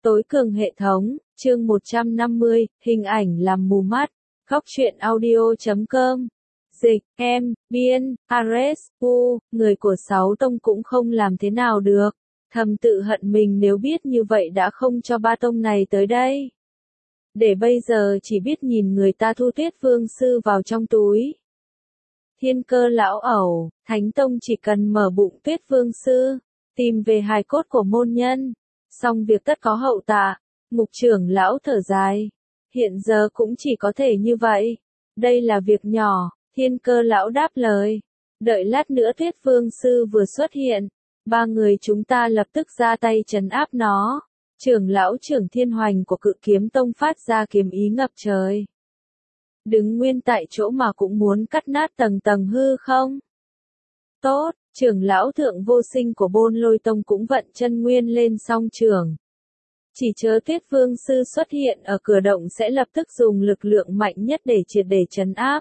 Tối cường hệ thống, chương 150, hình ảnh làm mù mắt. Góc truyện audio.com. Dịch, em, biên, Ares, người của Sáu Tông cũng không làm thế nào được. Thầm tự hận mình nếu biết như vậy đã không cho ba tông này tới đây. Để bây giờ chỉ biết nhìn người ta thu Tuyết Vương Sư vào trong túi. Thiên Cơ lão ẩu, Thánh Tông chỉ cần mở bụng Tuyết Vương Sư, tìm về hài cốt của môn nhân. Xong việc tất có hậu tạ, Mục trưởng lão thở dài. Hiện giờ cũng chỉ có thể như vậy. Đây là việc nhỏ, Thiên Cơ lão đáp lời. Đợi lát nữa Tuyết Vương Sư vừa xuất hiện, ba người chúng ta lập tức ra tay trấn áp nó. Trưởng lão trưởng Thiên Hoành của Cự Kiếm Tông phát ra kiếm ý ngập trời. Đứng nguyên tại chỗ mà cũng muốn cắt nát tầng tầng hư không? Tốt, trưởng lão thượng vô sinh của Bôn Lôi Tông cũng vận chân nguyên lên song trường. Chỉ chờ Tuyết Vương Sư xuất hiện ở cửa động sẽ lập tức dùng lực lượng mạnh nhất để triệt để trấn áp.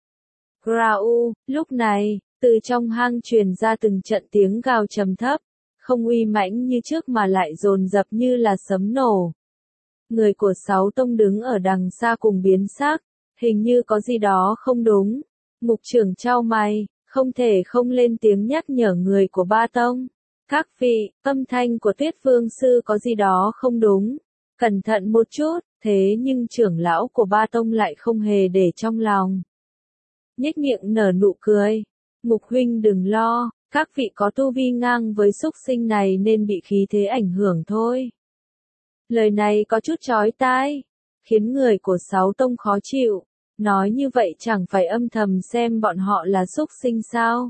Grau, lúc này, từ trong hang truyền ra từng trận tiếng gào trầm thấp, không uy mãnh như trước mà lại dồn dập như là sấm nổ. Người của Sáu Tông đứng ở đằng xa cùng biến sắc, hình như có gì đó không đúng. Mục trưởng chau mày, không thể không lên tiếng nhắc nhở người của ba tông. Các vị, âm thanh của Tuyết Vương Sư có gì đó không đúng. Cẩn thận một chút, thế nhưng trưởng lão của ba tông lại không hề để trong lòng. Nhếch miệng nở nụ cười. Mục huynh đừng lo, các vị có tu vi ngang với súc sinh này nên bị khí thế ảnh hưởng thôi. Lời này có chút chói tai, khiến người của Sáu Tông khó chịu. Nói như vậy chẳng phải âm thầm xem bọn họ là súc sinh sao?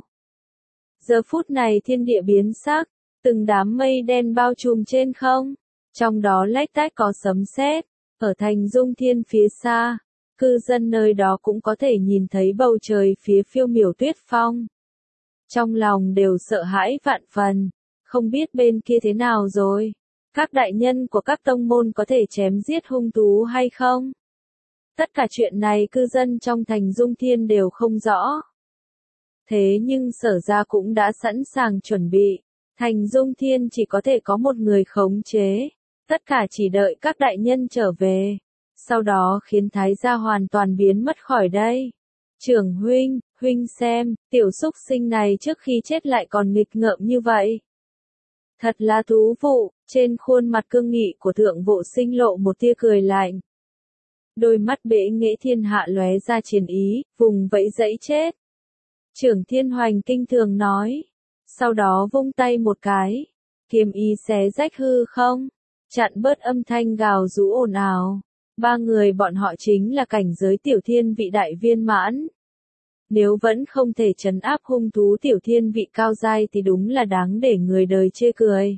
Giờ phút này thiên địa biến sắc, từng đám mây đen bao trùm trên không, trong đó lách tách có sấm sét. Ở thành Dung Thiên phía xa, cư dân nơi đó cũng có thể nhìn thấy bầu trời phía phiêu miểu tuyết phong. Trong lòng đều sợ hãi vạn phần, không biết bên kia thế nào rồi. Các đại nhân của các tông môn có thể chém giết hung thú hay không? Tất cả chuyện này cư dân trong thành Dung Thiên đều không rõ. Thế nhưng Sở Gia cũng đã sẵn sàng chuẩn bị. Thành Dung Thiên chỉ có thể có một người khống chế. Tất cả chỉ đợi các đại nhân trở về. Sau đó khiến Thái Gia hoàn toàn biến mất khỏi đây. Trưởng huynh, huynh xem, tiểu súc sinh này trước khi chết lại còn nghịch ngợm như vậy. Thật là thú vụ, trên khuôn mặt cương nghị của thượng vô sinh lộ một tia cười lạnh. Đôi mắt bệ nghệ thiên hạ lóe ra chiến ý, vùng vẫy dẫy chết. Trưởng Thiên Hoành kinh thường nói. Sau đó vung tay một cái. Kiếm ý xé rách hư không. Chặn bớt âm thanh gào rú ồn ào. Ba người bọn họ chính là cảnh giới tiểu thiên vị đại viên mãn. Nếu vẫn không thể trấn áp hung thú tiểu thiên vị cao giai thì đúng là đáng để người đời chê cười.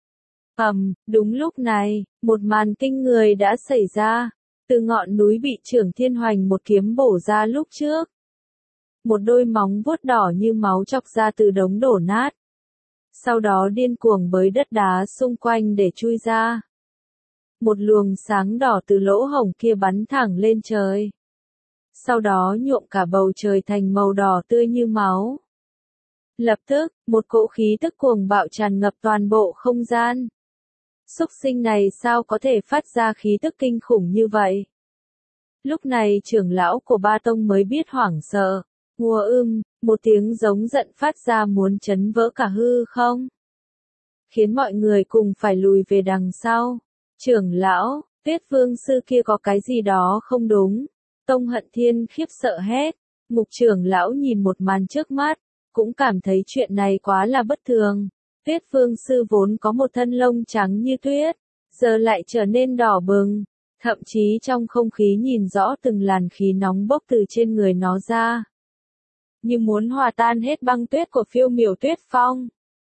Đúng lúc này, một màn kinh người đã xảy ra. Từ ngọn núi bị trưởng Thiên Hoành một kiếm bổ ra lúc trước. Một đôi móng vuốt đỏ như máu chọc ra từ đống đổ nát. Sau đó điên cuồng bới đất đá xung quanh để chui ra. Một luồng sáng đỏ từ lỗ hổng kia bắn thẳng lên trời. Sau đó nhuộm cả bầu trời thành màu đỏ tươi như máu. Lập tức, một cỗ khí tức cuồng bạo tràn ngập toàn bộ không gian. Súc sinh này sao có thể phát ra khí tức kinh khủng như vậy? Lúc này trưởng lão của ba tông mới biết hoảng sợ. Một tiếng giống giận phát ra muốn chấn vỡ cả hư không? Khiến mọi người cùng phải lùi về đằng sau. Trưởng lão, Tuyết Vương Sư kia có cái gì đó không đúng. Tông Hận Thiên khiếp sợ hét. Mục trưởng lão nhìn một màn trước mắt, cũng cảm thấy chuyện này quá là bất thường. Tuyết Vương Sư vốn có một thân lông trắng như tuyết, giờ lại trở nên đỏ bừng. Thậm chí trong không khí nhìn rõ từng làn khí nóng bốc từ trên người nó ra. Như muốn hòa tan hết băng tuyết của phiêu miểu tuyết phong.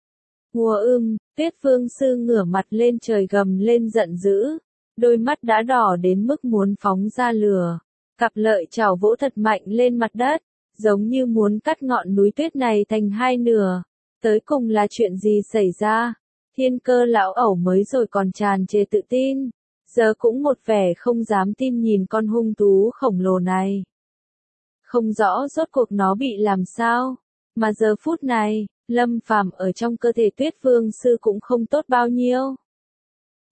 Tuyết Vương Sư ngửa mặt lên trời gầm lên giận dữ. Đôi mắt đã đỏ đến mức muốn phóng ra lửa. Cặp lợi chảo vỗ thật mạnh lên mặt đất, giống như muốn cắt ngọn núi tuyết này thành hai nửa. Tới cùng là chuyện gì xảy ra? Thiên Cơ lão ẩu mới rồi còn tràn trề tự tin. Giờ cũng một vẻ không dám tin nhìn con hung thú khổng lồ này. Không rõ rốt cuộc nó bị làm sao. Mà giờ phút này, Lâm Phàm ở trong cơ thể Tuyết Vương Sư cũng không tốt bao nhiêu.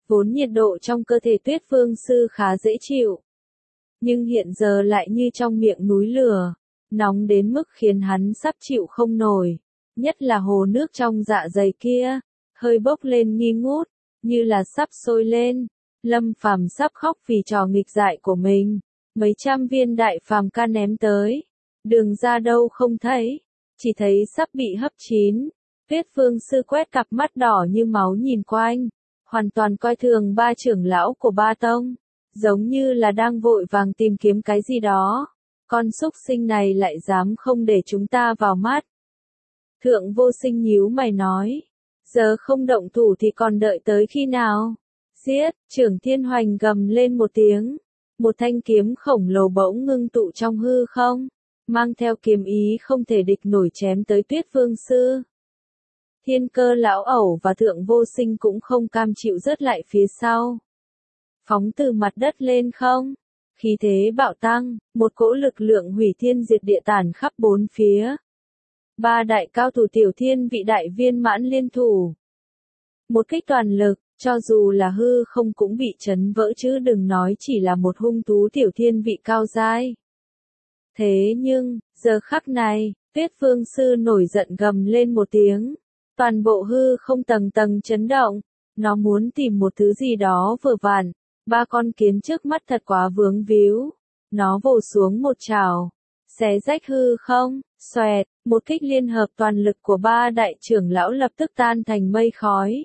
vốn nhiệt độ trong cơ thể Tuyết Vương Sư khá dễ chịu. Nhưng hiện giờ lại như trong miệng núi lửa, nóng đến mức khiến hắn sắp chịu không nổi. Nhất là hồ nước trong dạ dày kia, hơi bốc lên nghi ngút, như là sắp sôi lên. Lâm Phàm sắp khóc vì trò nghịch dại của mình. Mấy trăm viên đại phàm ca ném tới. Đường ra đâu không thấy, chỉ thấy sắp bị hấp chín. Tuyết Vương Sư quét cặp mắt đỏ như máu nhìn quanh, hoàn toàn coi thường ba trưởng lão của ba tông, giống như là đang vội vàng tìm kiếm cái gì đó. Con súc sinh này lại dám không để chúng ta vào mắt. Thượng Vô Sinh nhíu mày nói, giờ không động thủ thì còn đợi tới khi nào? Giết! Trưởng Thiên Hoành gầm lên một tiếng, một thanh kiếm khổng lồ bỗng ngưng tụ trong hư không, mang theo kiếm ý không thể địch nổi chém tới Tuyết Vương Sư. Thiên Cơ lão ẩu và Thượng Vô Sinh cũng không cam chịu rớt lại phía sau. Phóng từ mặt đất lên không, khí thế bạo tăng, một cỗ lực lượng hủy thiên diệt địa tản khắp bốn phía. Ba đại cao thủ Tiểu Thiên vị đại viên mãn liên thủ. Một kích toàn lực, cho dù là hư không cũng bị chấn vỡ chứ đừng nói chỉ là một hung thú Tiểu Thiên vị cao giai. Thế nhưng, giờ khắc này, Tuyết Vương Sư nổi giận gầm lên một tiếng. Toàn bộ hư không tầng tầng chấn động, nó muốn tìm một thứ gì đó vừa vặn. Ba con kiến trước mắt thật quá vướng víu. Nó vồ xuống một chảo, xé rách hư không, xoẹt, một kích liên hợp toàn lực của ba đại trưởng lão lập tức tan thành mây khói.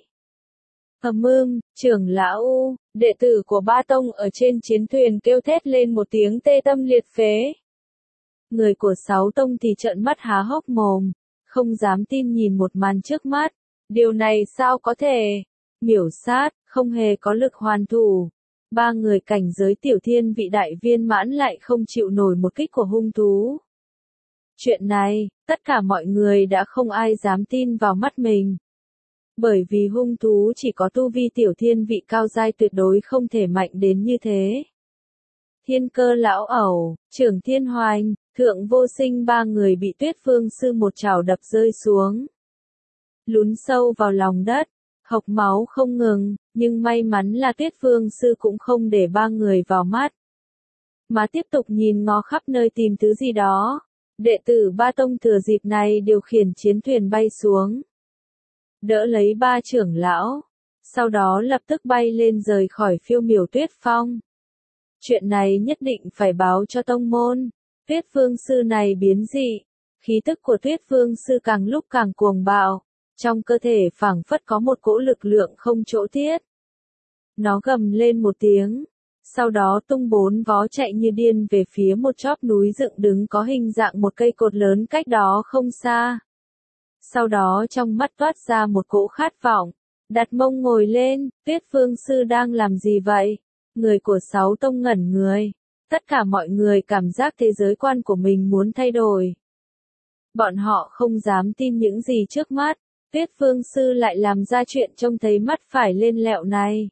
Trưởng lão, đệ tử của ba tông ở trên chiến thuyền kêu thét lên một tiếng tê tâm liệt phế. Người của sáu tông thì trợn mắt há hốc mồm, không dám tin nhìn một màn trước mắt. Điều này sao có thể? Miểu sát, không hề có lực hoàn thủ. Ba người cảnh giới Tiểu Thiên vị đại viên mãn lại không chịu nổi một kích của hung thú. Chuyện này, tất cả mọi người đã không ai dám tin vào mắt mình. Bởi vì hung thú chỉ có tu vi Tiểu Thiên vị cao giai tuyệt đối không thể mạnh đến như thế. Thiên Cơ lão ẩu, Trưởng Thiên Hoành, Thượng Vô Sinh ba người bị Tuyết Vương Sư một chảo đập rơi xuống. Lún sâu vào lòng đất, hộc máu không ngừng, nhưng may mắn là Tuyết Vương Sư cũng không để ba người vào mắt. Mà tiếp tục nhìn ngó khắp nơi tìm thứ gì đó. Đệ tử ba tông thừa dịp này điều khiển chiến thuyền bay xuống. Đỡ lấy ba trưởng lão. Sau đó lập tức bay lên rời khỏi phiêu miểu tuyết phong. Chuyện này nhất định phải báo cho tông môn. Tuyết Vương Sư này biến dị. Khí tức của Tuyết Vương Sư càng lúc càng cuồng bạo. Trong cơ thể phảng phất có một cỗ lực lượng không chỗ tiết. Nó gầm lên một tiếng. Sau đó tung bốn vó chạy như điên về phía một chóp núi dựng đứng có hình dạng một cây cột lớn cách đó không xa. Sau đó trong mắt toát ra một cỗ khát vọng. Đặt mông ngồi lên, Tuyết Vương Sư đang làm gì vậy? Người của sáu tông ngẩn người. Tất cả mọi người cảm giác thế giới quan của mình muốn thay đổi. Bọn họ không dám tin những gì trước mắt. Tuyết Vương Sư lại làm ra chuyện trông thấy mắt phải lên lẹo này.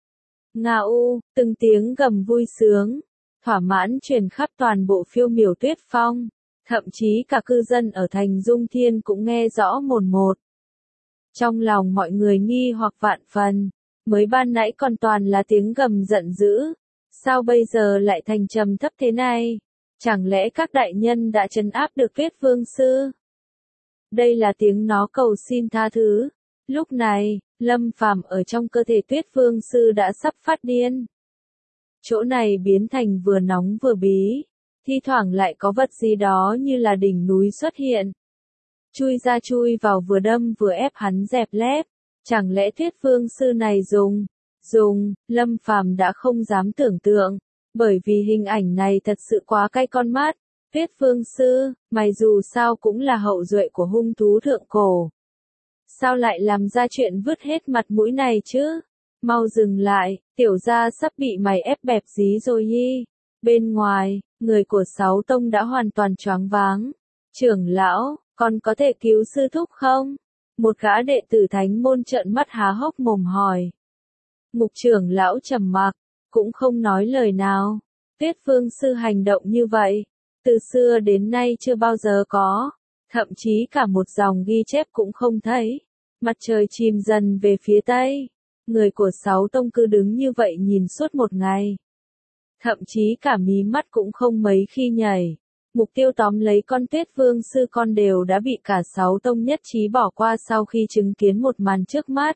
Ngao, từng tiếng gầm vui sướng, thỏa mãn truyền khắp toàn bộ phiêu miểu tuyết phong. Thậm chí cả cư dân ở thành Dung Thiên cũng nghe rõ mồn một. Trong lòng mọi người nghi hoặc vạn phần, mới ban nãy còn toàn là tiếng gầm giận dữ. Sao bây giờ lại thành trầm thấp thế này? Chẳng lẽ các đại nhân đã trấn áp được Tuyết Vương Sư? Đây là tiếng nó cầu xin tha thứ. Lúc này, Lâm Phàm ở trong cơ thể Tuyết Vương Sư đã sắp phát điên. Chỗ này biến thành vừa nóng vừa bí. Thi thoảng lại có vật gì đó như là đỉnh núi xuất hiện. Chui ra chui vào vừa đâm vừa ép hắn dẹp lép. Chẳng lẽ Tuyết Vương Sư này dùng, Lâm Phàm đã không dám tưởng tượng. Bởi vì hình ảnh này thật sự quá cay con mắt. Tuyết Vương Sư, mày dù sao cũng là hậu duệ của hung thú thượng cổ. Sao lại làm ra chuyện vứt hết mặt mũi này chứ? Mau dừng lại, tiểu gia sắp bị mày ép bẹp dí rồi nhi. Bên ngoài, người của sáu tông đã hoàn toàn choáng váng. Trưởng lão, còn có thể cứu sư thúc không? Một gã đệ tử thánh môn trợn mắt há hốc mồm hỏi. Mục trưởng lão trầm mặc, cũng không nói lời nào. Tuyết Vương Sư hành động như vậy, từ xưa đến nay chưa bao giờ có. Thậm chí cả một dòng ghi chép cũng không thấy. Mặt trời chìm dần về phía tây. người của sáu tông cứ đứng như vậy nhìn suốt một ngày. Thậm chí cả mí mắt cũng không mấy khi nhảy. Mục tiêu tóm lấy con Tuyết Vương sư con đều đã bị cả sáu tông nhất trí bỏ qua sau khi chứng kiến một màn trước mắt.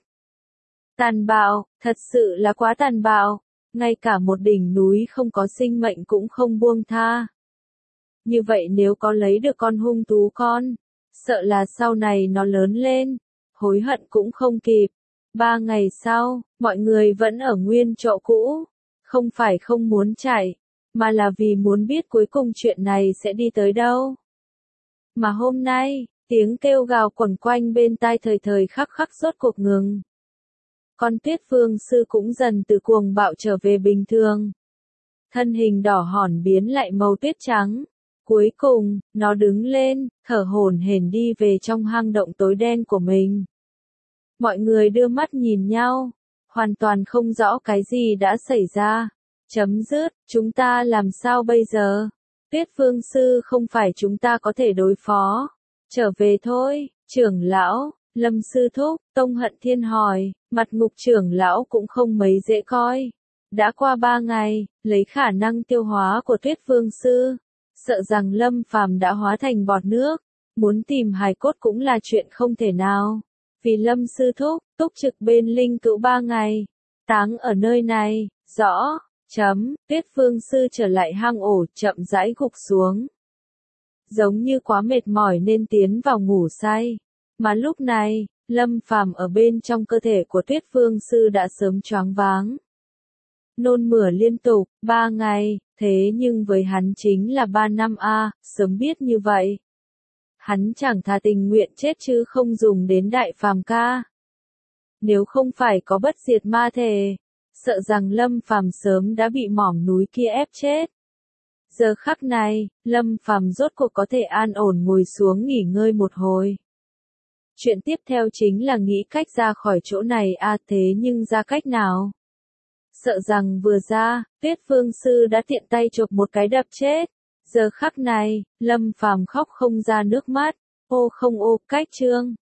Tàn bạo, thật sự là quá tàn bạo, ngay cả một đỉnh núi không có sinh mệnh cũng không buông tha. Như vậy nếu có lấy được con hung thú con, sợ là sau này nó lớn lên, hối hận cũng không kịp. 3 ngày sau, mọi người vẫn ở nguyên chỗ cũ, không phải không muốn chạy, mà là vì muốn biết cuối cùng chuyện này sẽ đi tới đâu. Mà hôm nay, tiếng kêu gào quẩn quanh bên tai thời thời khắc khắc rốt cuộc ngừng. Con Tuyết Vương sư cũng dần từ cuồng bạo trở về bình thường. Thân hình đỏ hòn biến lại màu tuyết trắng. Cuối cùng, nó đứng lên, thở hổn hển đi về trong hang động tối đen của mình. Mọi người đưa mắt nhìn nhau, hoàn toàn không rõ cái gì đã xảy ra. Chấm dứt, chúng ta làm sao bây giờ? Tuyết Vương sư không phải chúng ta có thể đối phó. Trở về thôi, trưởng lão, Lâm sư thúc, Tông Hận Thiên hỏi, mặt ngục trưởng lão cũng không mấy dễ coi. Đã qua 3 ngày, lấy khả năng tiêu hóa của Tuyết Vương sư, sợ rằng Lâm Phàm đã hóa thành bọt nước, muốn tìm hài cốt cũng là chuyện không thể nào. Vì Lâm sư thúc, túc trực bên linh cữu 3 ngày, táng ở nơi này, rõ, Tuyết Vương sư trở lại hang ổ, chậm rãi gục xuống. Giống như quá mệt mỏi nên tiến vào ngủ say. Mà lúc này, Lâm Phàm ở bên trong cơ thể của Tuyết Vương sư đã sớm choáng váng. Nôn mửa liên tục, 3 ngày, thế nhưng với hắn chính là 3 năm sớm biết như vậy. Hắn chẳng thà tình nguyện chết chứ không dùng đến đại phàm ca. Nếu không phải có bất diệt ma thể, sợ rằng Lâm Phàm sớm đã bị mỏm núi kia ép chết. Giờ khắc này, Lâm Phàm rốt cuộc có thể an ổn ngồi xuống nghỉ ngơi một hồi. Chuyện tiếp theo chính là nghĩ cách ra khỏi chỗ này thế nhưng ra cách nào? Sợ rằng vừa ra, Tuyết Vương sư đã tiện tay chộp một cái đập chết. Giờ khắc này, Lâm Phàm khóc không ra nước mắt. Ô không ô, cách chương.